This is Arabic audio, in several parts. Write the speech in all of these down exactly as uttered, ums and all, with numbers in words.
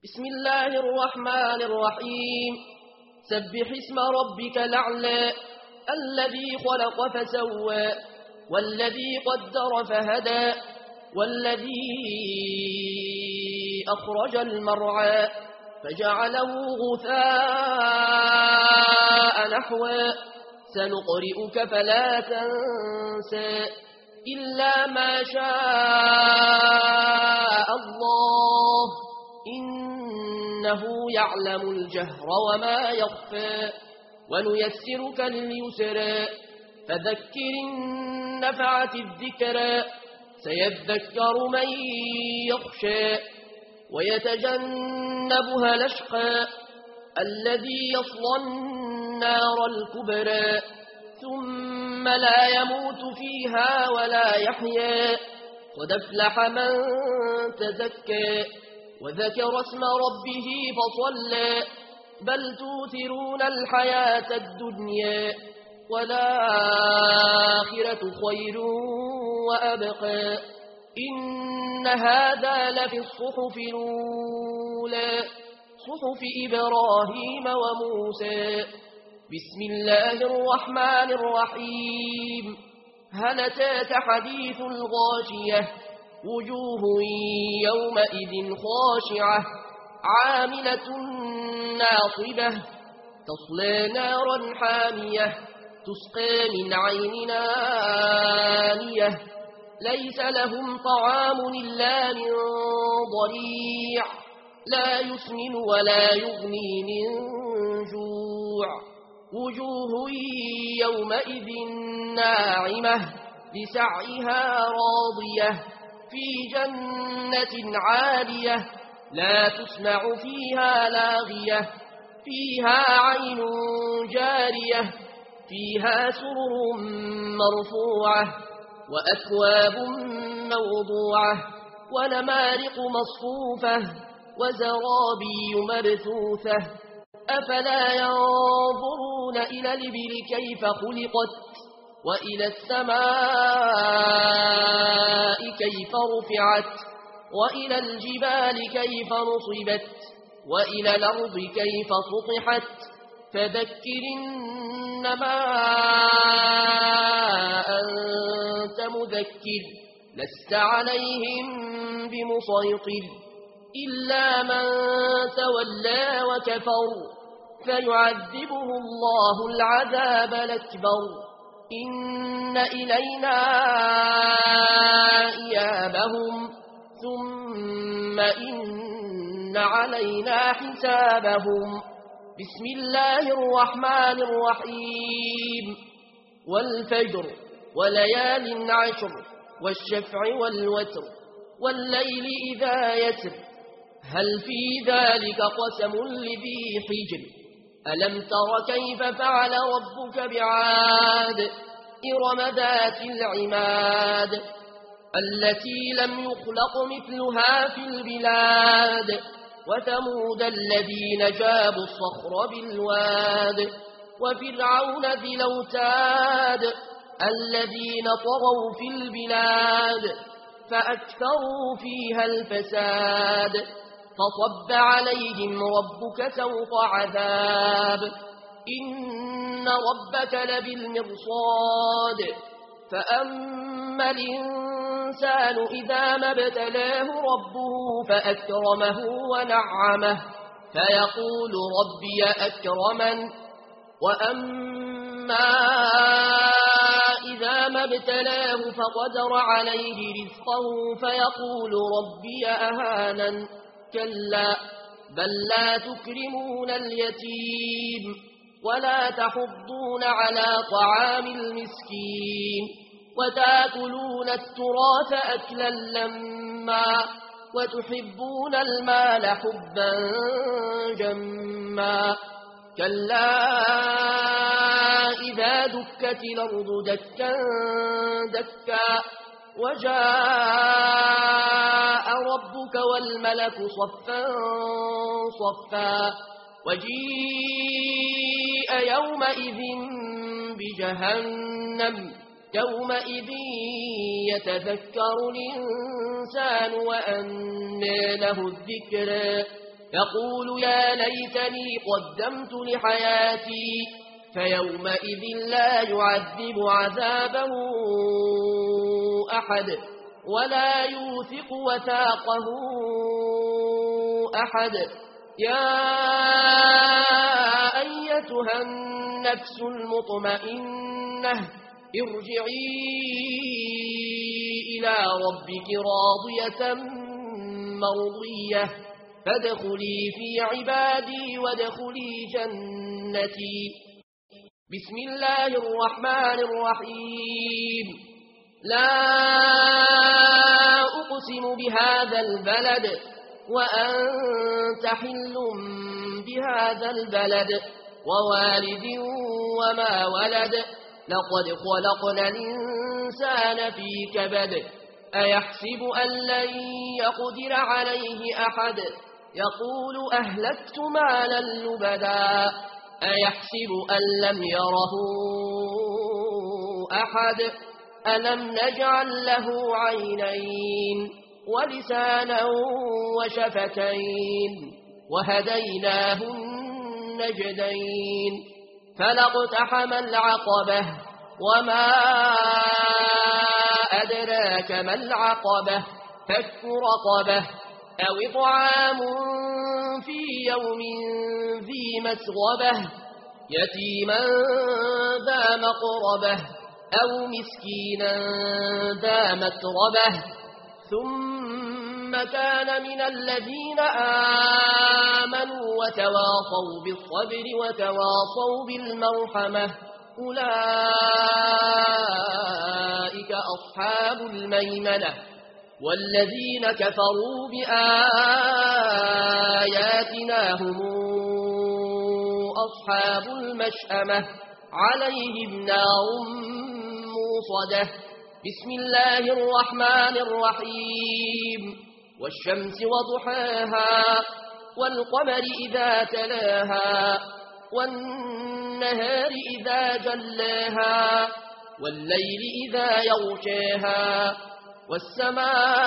بسم الله الرحمن الرحيم سبح اسم ربك الأعلى الذي خلق فسوى والذي قدر فهدى والذي أخرج المرعى فجعله غثاء نحوا سنقرئك فلا تنسى إلا ما شاء الله إنه يعلم الجهر وما يخفى ونيسرك لليسرى فذكر النفعة الذكرى سيذكر من يخشى ويتجنبها الأشقى الذي يصلى النار الكبرى ثم لا يموت فيها ولا يحيا قد أفلح من تزكى وذكر اسم ربه فصلى بل توثرون الحياة الدنيا والآخرة خير وأبقى إن هذا لفي الصحف الأولى صحف إبراهيم وموسى بسم الله الرحمن الرحيم هل أتاك حديث الغاشية وجوه يومئذ خاشعة عاملة ناصبة تصلى نارا حامية تسقى من عين آنية ليس لهم طعام إلا من ضريع لا يسمن ولا يغني من جوع وجوه يومئذ ناعمة لسعيها راضية في جنة عالية لا تسمع فيها لاغية فيها عين جارية فيها سرر مرفوعة وأكواب موضوعة ونمارق مصفوفة وزرابي مبثوثة أفلا ينظرون إلى الإبل كيف خلقت وإلى السماء كيف رفعت وإلى الجبال كيف نصبت وإلى الأرض كيف سطحت فذكر إنما أنت مذكر لست عليهم بمسيطر إلا من تولى وكفر فيعذبه الله العذاب الأكبر إن إلينا إيابهم ثم إن علينا حسابهم بسم الله الرحمن الرحيم والفجر وليال عشر والشفع والوتر والليل إذا يسر هل في ذلك قسم لذي حجر ألم تر كيف فعل ربك بعاد إرم ذات العماد التي لم يخلق مثلها في البلاد وثمود الذين جابوا الصخر بالواد وفرعون ذي الأوتاد الذين طغوا في البلاد فأكثروا فيها الفساد فصب عليهم ربك سوط عذاب إن ربك لبالمرصاد فأما الإنسان إذا ما ابتلاه ربه فأكرمه ونعمه فيقول ربي أكرمن وأما إذا ما ابتلاه فقدر عليه رزقه فيقول ربي أهانن كلا بل لا تكرمون اليتيم ولا تحضون على طعام المسكين وتأكلون التراث أكلا لما وتحبون المال حبا جما كلا إذا دكت الأرض دكا دكا وجاء ربك والملك صفا صفا وجيء يومئذ بجهنم يومئذ يتذكر الإنسان وأنى له الذكرى يقول يا ليتني قدمت لحياتي فيومئذ لا يعذب عذابه أحد ولا يوثق وثاقه أحد. يا أيتها النفس المطمئنة ارجعي إلى ربك راضية مرضية فادخلي في عبادي وادخلي جنتي. بسم الله الرحمن الرحيم. لا أقسم بهذا البلد وأنت حل بهذا البلد ووالد وما ولد لقد خلقنا الإنسان في كبد أيحسب أن لن يقدر عليه أحد يقول أهلكت مالا لبدا أيحسب أن لم يره أحد ألم نجعل له عينين ولسانا وشفتين وهديناه النجدين فلاقتحم العقبة وما أدراك ما العقبة فك رقبة أو إطعام في يوم ذي مسغبة يتيما ذا مقربة أو مسكينا ذا متربة ثم كان من الذين آمنوا وتواصوا بالصبر وتواصوا بالمرحمة أولئك أصحاب الميمنة. والذين كفروا بآياتنا هم أصحاب المشأمة عليهم نار موصدة. بسم الله الرحمن الرحيم. والشمس وضحاها والقمر إذا تلاها والنهار إذا جلاها والليل إذا يغشاها والسماء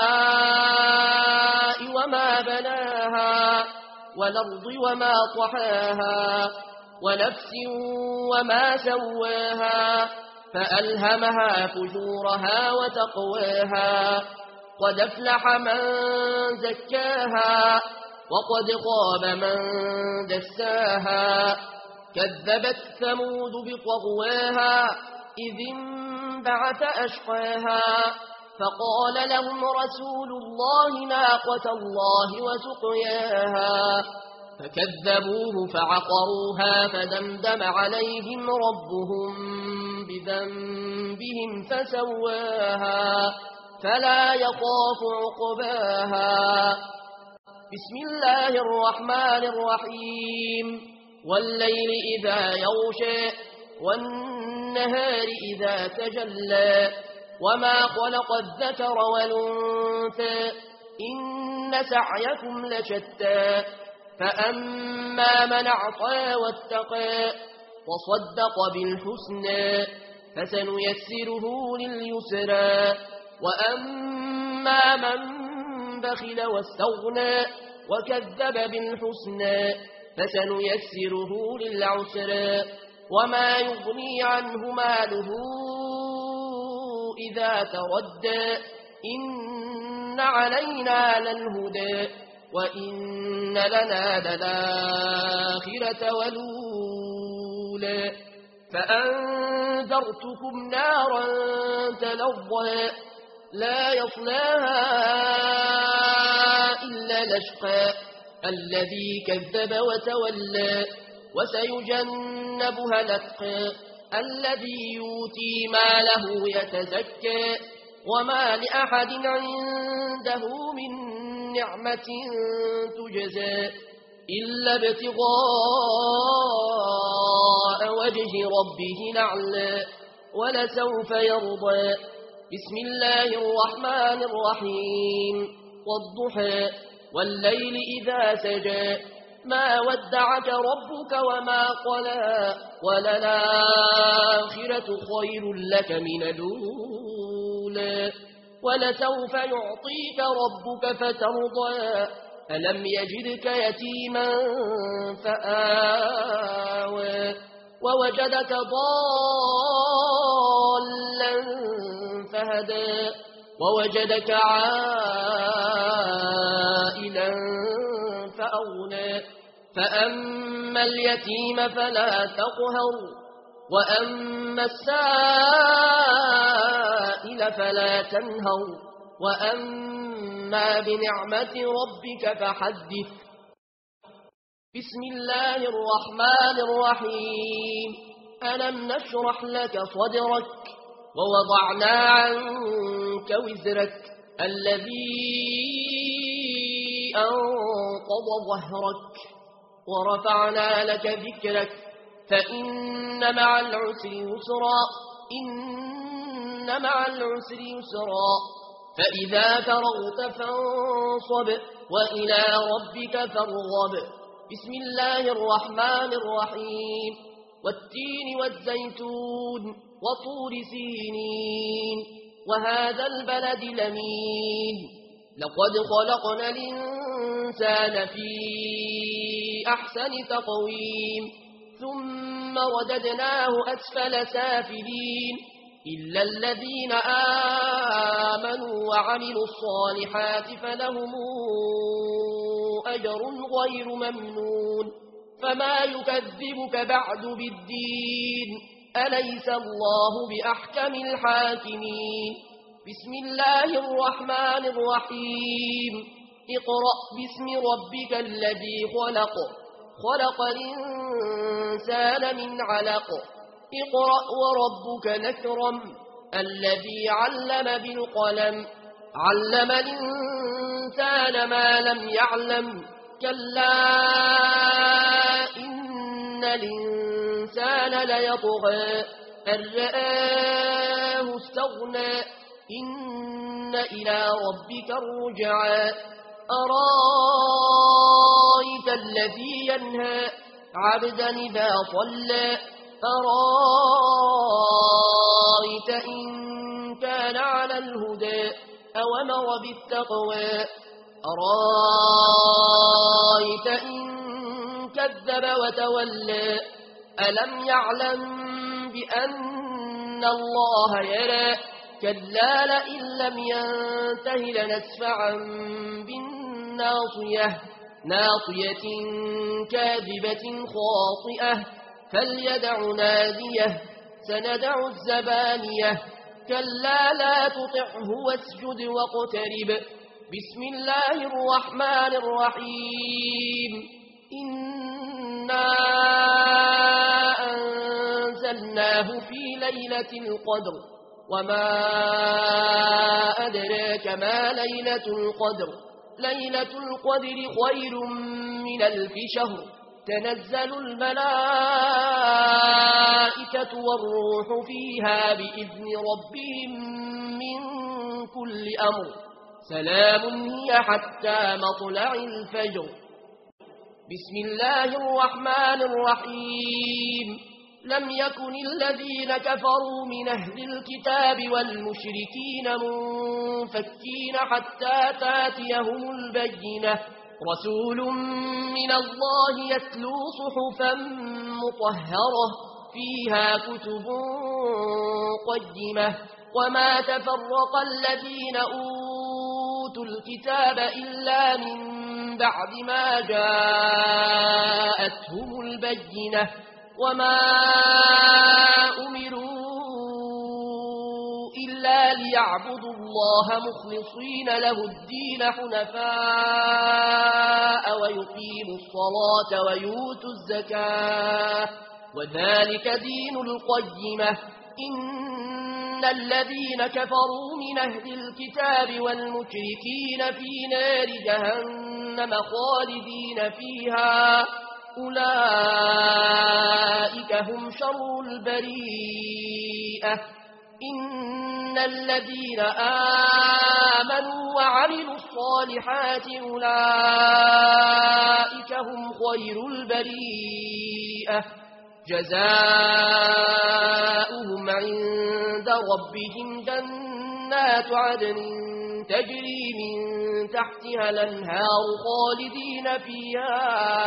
وما بناها والأرض وما طحاها ونفس وما سواها فألهمها فجورها وتقواها قد أفلح من زكاها وقد خاب من دساها كذبت ثمود بطغواها إذ انبعث أشقاها فقال لهم رسول الله ناقة الله وسقياها فكذبوه فعقروها فدمدم عليهم ربهم بذنبهم فسواها فلا يخاف عقباها. بسم الله الرحمن الرحيم. والليل إذا يغشى والنهار إذا تجلى وما خلق الذكر والأنثى إن سعيكم لشتى فأما من أعطى واتقى وصدق بالحسنى فسنيسره لليسرى وأما من بخل واستغنى وكذب بالحسنى فسنيسره للعسرى وما يغني عنه ماله إذا تردى إن علينا للهدى وإن لنا للآخرة والأولى فأنذرتكم نارا تلظى لا يصلاها إلا الأشقى الذي كذب وتولى وسيجنبها الأتقى الذي يؤتي ماله يتزكى وما لأحد عنده من نعمة تجزى إلا ابتغاء وجه ربه الأعلى ولسوف يرضى. بسم الله الرحمن الرحيم. والضحى والليل إذا سجى ما ودعك ربك وما قلى وللآخرة خير لك من الأولى ولسوف يعطيك ربك فترضى ألم يجدك يتيما فآوى ووجدك ضالا فهدى ووجدك عائلا فأغنى فأما اليتيم فلا تقهر وأما السائل فلا تنهر وأما بنعمة ربك فحدث. بسم الله الرحمن الرحيم. ألم نشرح لك صدرك ووضعنا عنك وزرك الذي أنقض ظهرك ورفعنا لك ذكرك فإن مع العسر يسرا إن مع العسر يسرا فإذا فرغت فانصب وإلى ربك فارغب. بسم الله الرحمن الرحيم. والتين والزيتون وطور سينين وهذا البلد لمين لقد خلقنا الإنسان في أحسن تقويم ثم رددناه أسفل سافلين إلا الذين آمنوا وعملوا الصالحات فلهم أجر غير ممنون. فما يكذبك بعد بالدين أليس الله بأحكم الحاكمين. بسم الله الرحمن الرحيم. اقرأ باسم ربك الذي خلق خلق الإنسان من علق اقرأ وربك الأكرم الذي علم بالقلم علم الإنسان ما لم يعلم كلا إن الإنسان ليطغى أن رآه استغنى إن إلى ربك الرجعى أرايت الذي ينهى عبدا إذا صلى أرايت إن كان على الهدى أوامر بالتقوى أرايت إن كذب وتولى ألم يعلم بأن الله يرى كلا لئن لم ينته لنسفعا بالناصية ناصية كاذبة خاطئة فليدع ناديه سندع الزبانية كلا لا تطعه واسجد واقترب. بسم الله الرحمن الرحيم. إنا أنزلناه في ليلة القدر وما أدراك ما ليلة القدر ليلة القدر خير من ألف شهر تنزل الملائكة والروح فيها بإذن ربهم من كل أمر سلام هي حتى مطلع الفجر. بسم الله الرحمن الرحيم. لم يكن الذين كفروا من أهل الكتاب والمشركين منفكين حتى تاتيهم البينة رسول من الله يتلو صحفا مطهرة فيها كتب قيمة وما تفرق الذين أوتوا الكتاب إلا من بعد ما جاءتهم البينة وما أمروا إلا ليعبدوا الله مخلصين له الدين حنفاء ويقيموا الصلاة ويؤتوا الزكاة وذلك دين القيمة. إن الذين كفروا من أهل الكتاب والمشركين في نار جهنم خالدين فيها أولئك هم شر البريئة. إن الذين آمنوا وعملوا الصالحات أولئك هم خير البريئة جزاؤهم عند ربهم جنات عدن تجري من تحتها الأنهار خالدين فيها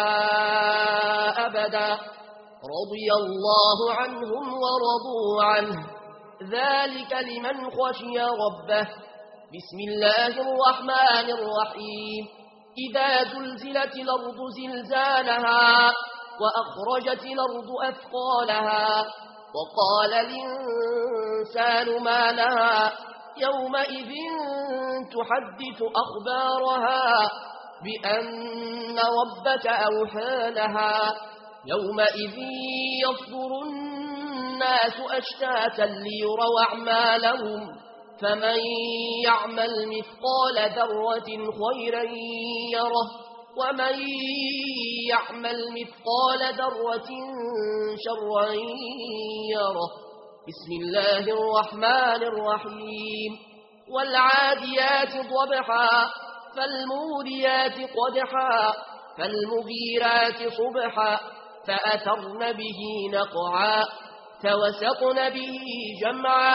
أبدا رضي الله عنهم ورضوا عنه ذلك لمن خشي ربه. بسم الله الرحمن الرحيم إذا زلزلت الأرض زلزالها وأخرجت الأرض أثقالها وقال الإنسان ما لها يومئذ تحدث أخبارها بأن ربك أوحى لها يومئذ يصدر الناس أشتاتا ليروا أعمالهم فمن يعمل مثقال ذرة خيرا يره ومن يعمل مثقال ذرة شرا يره. بسم الله الرحمن الرحيم والعاديات ضبحا فالموريات قدحا فالمغيرات صبحا فأثرن به نقعا فوسطن به جمعا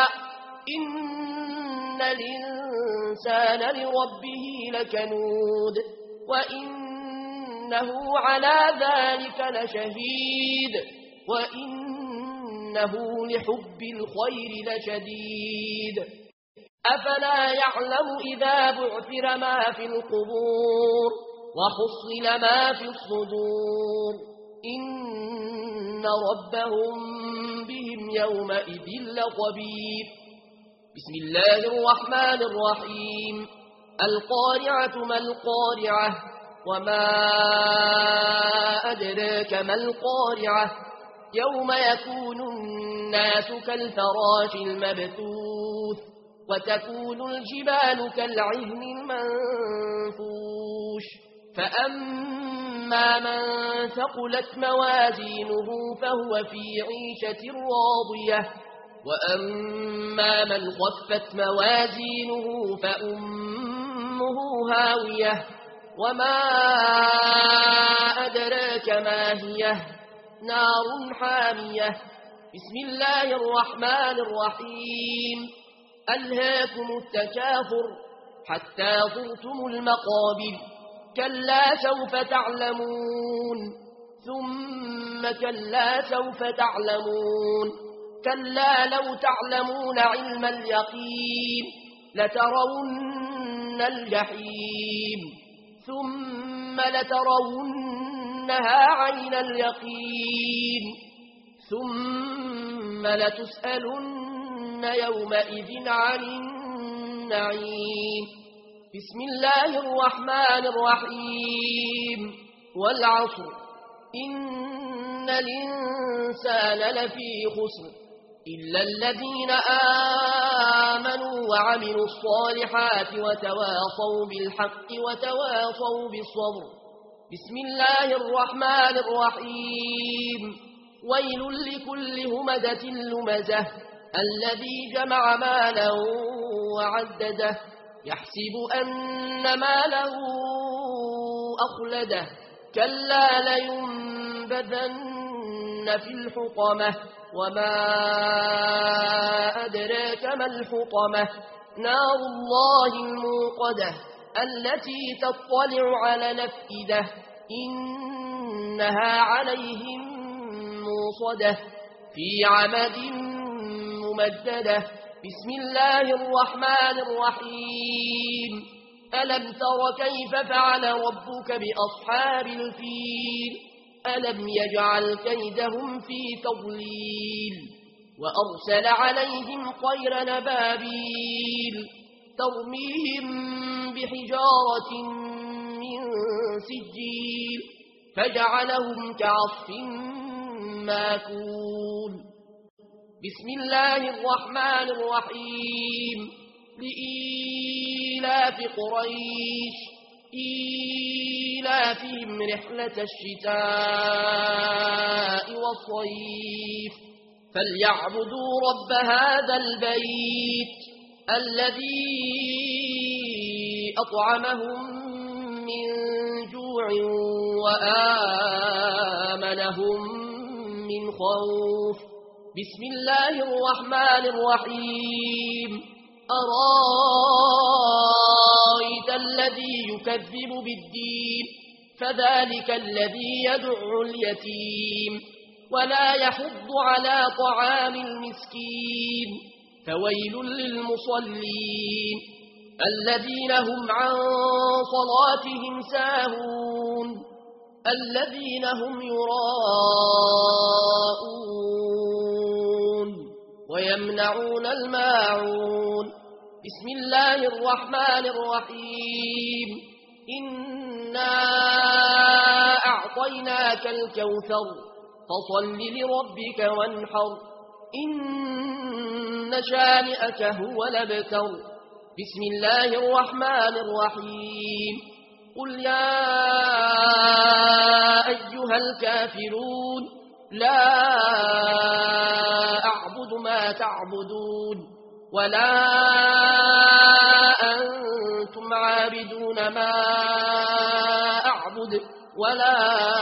إن الإنسان لربه لكنود وإنه على ذلك لشهيد وإنه لحب الخير لشديد. أفلا يعلم إذا بعثر ما في القبور وحصل ما في الصدور إن ربهم بهم يومئذ لخبير. بسم الله الرحمن الرحيم القارعة ما القارعة وما أدراك ما القارعة يوم يكون الناس كالفراش المبثوث وتكون الجبال كالعهن المنفوش فأما من ثقلت موازينه فهو في عيشة راضية وأما من خفت موازينه فأمه هاوية وما أدراك ما هي نار حامية. بسم الله الرحمن الرحيم ألهاكم التكاثر حتى زرتم المقابر كلا سوف تعلمون ثم كلا سوف تعلمون كلا لو تعلمون علم اليقين لترون الجحيم ثم لترونها عين اليقين ثم لتسألن يومئذ عن النعيم. بسم الله الرحمن الرحيم والعصر إن الإنسان لفي خسر إلا الذين آمنوا وعملوا الصالحات وتواصوا بالحق وتواصوا بالصبر. بسم الله الرحمن الرحيم ويل لكل همزة لمزة الذي جمع مالا وعدده يحسب أن ماله أخلده كلا لينبذن في الحطمة وما أدراك ما الحطمة نار الله الموقدة التي تطلع على الأفئدة إنها عليهم موصدة في عمد ممددة. بسم الله الرحمن الرحيم ألم تر كيف فعل ربك بأصحاب الفيل ألم يجعل كيدهم في تضليل وأرسل عليهم طير نبابيل ترميهم بحجارة من سجيل فجعلهم كعصف ماكول. بسم الله الرحمن الرحيم لإيلاف قريش إيلافهم رحلة الشتاء والصيف فليعبدوا رب هذا البيت الذي أطعمهم من جوع وآمنهم من خوف. بسم الله الرحمن الرحيم أرايت الذي يكذب بالدين فذلك الذي يدعو اليتيم ولا يحض على طعام المسكين فويل للمصلين الذين هم عن صلاتهم ساهون الذين هم يراءون ويمنعون الماعون بسم الله الرحمن الرحيم إنا أعطيناك الكوثر فصل لربك وانحر إن شانئك هو الأبتر بسم الله الرحمن الرحيم قل يا أيها الكافرون لا أعبد ما تعبدون ولا أنتم عابدون ما أعبد ولا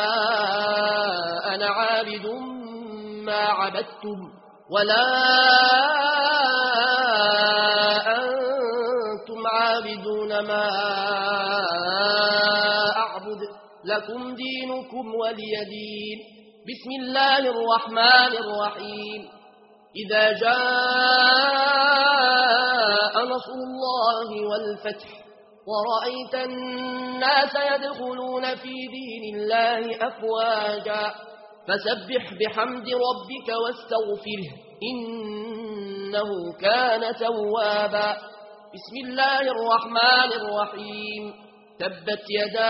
أنا عابد ما عبدتم ولا أنتم عابدون ما أعبد لكم دينكم ولي دين بسم الله الرحمن الرحيم إذا جاء نصر الله والفتح ورأيت الناس يدخلون في دين الله أفواجا فسبح بحمد ربك واستغفره إنه كان توابا بسم الله الرحمن الرحيم تبت يدا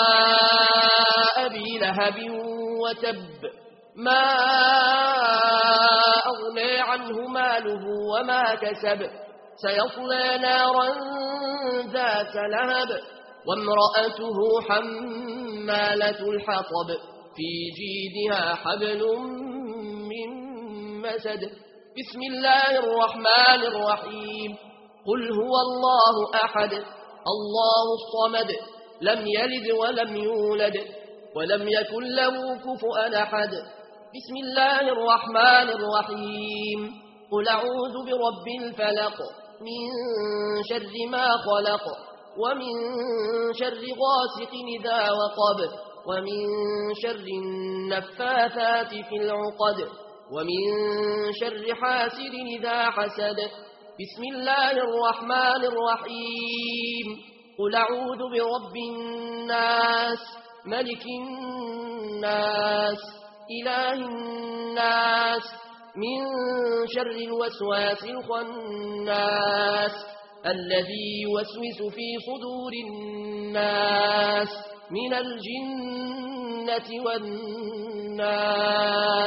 أبي لهب وتب ما أغنى عنه ماله وما كسب سيصلى نارا ذات لهب وامرأته حمالة الحطب في جيدها حبل من مسد بسم الله الرحمن الرحيم قل هو الله أحد الله الصمد لم يلد ولم يولد ولم يكن له كفؤا أحد بسم الله الرحمن الرحيم قل أعوذ برب الفلق من شر ما خلق ومن شر غاسق إذا وقب ومن شر النفاثات في العقد ومن شر حاسد إذا حسد بسم الله الرحمن الرحيم قل أعوذ برب الناس ملك الناس إله الناس من شر الوسواس الخناس الذي يوسوس في صدور الناس من الجنة والناس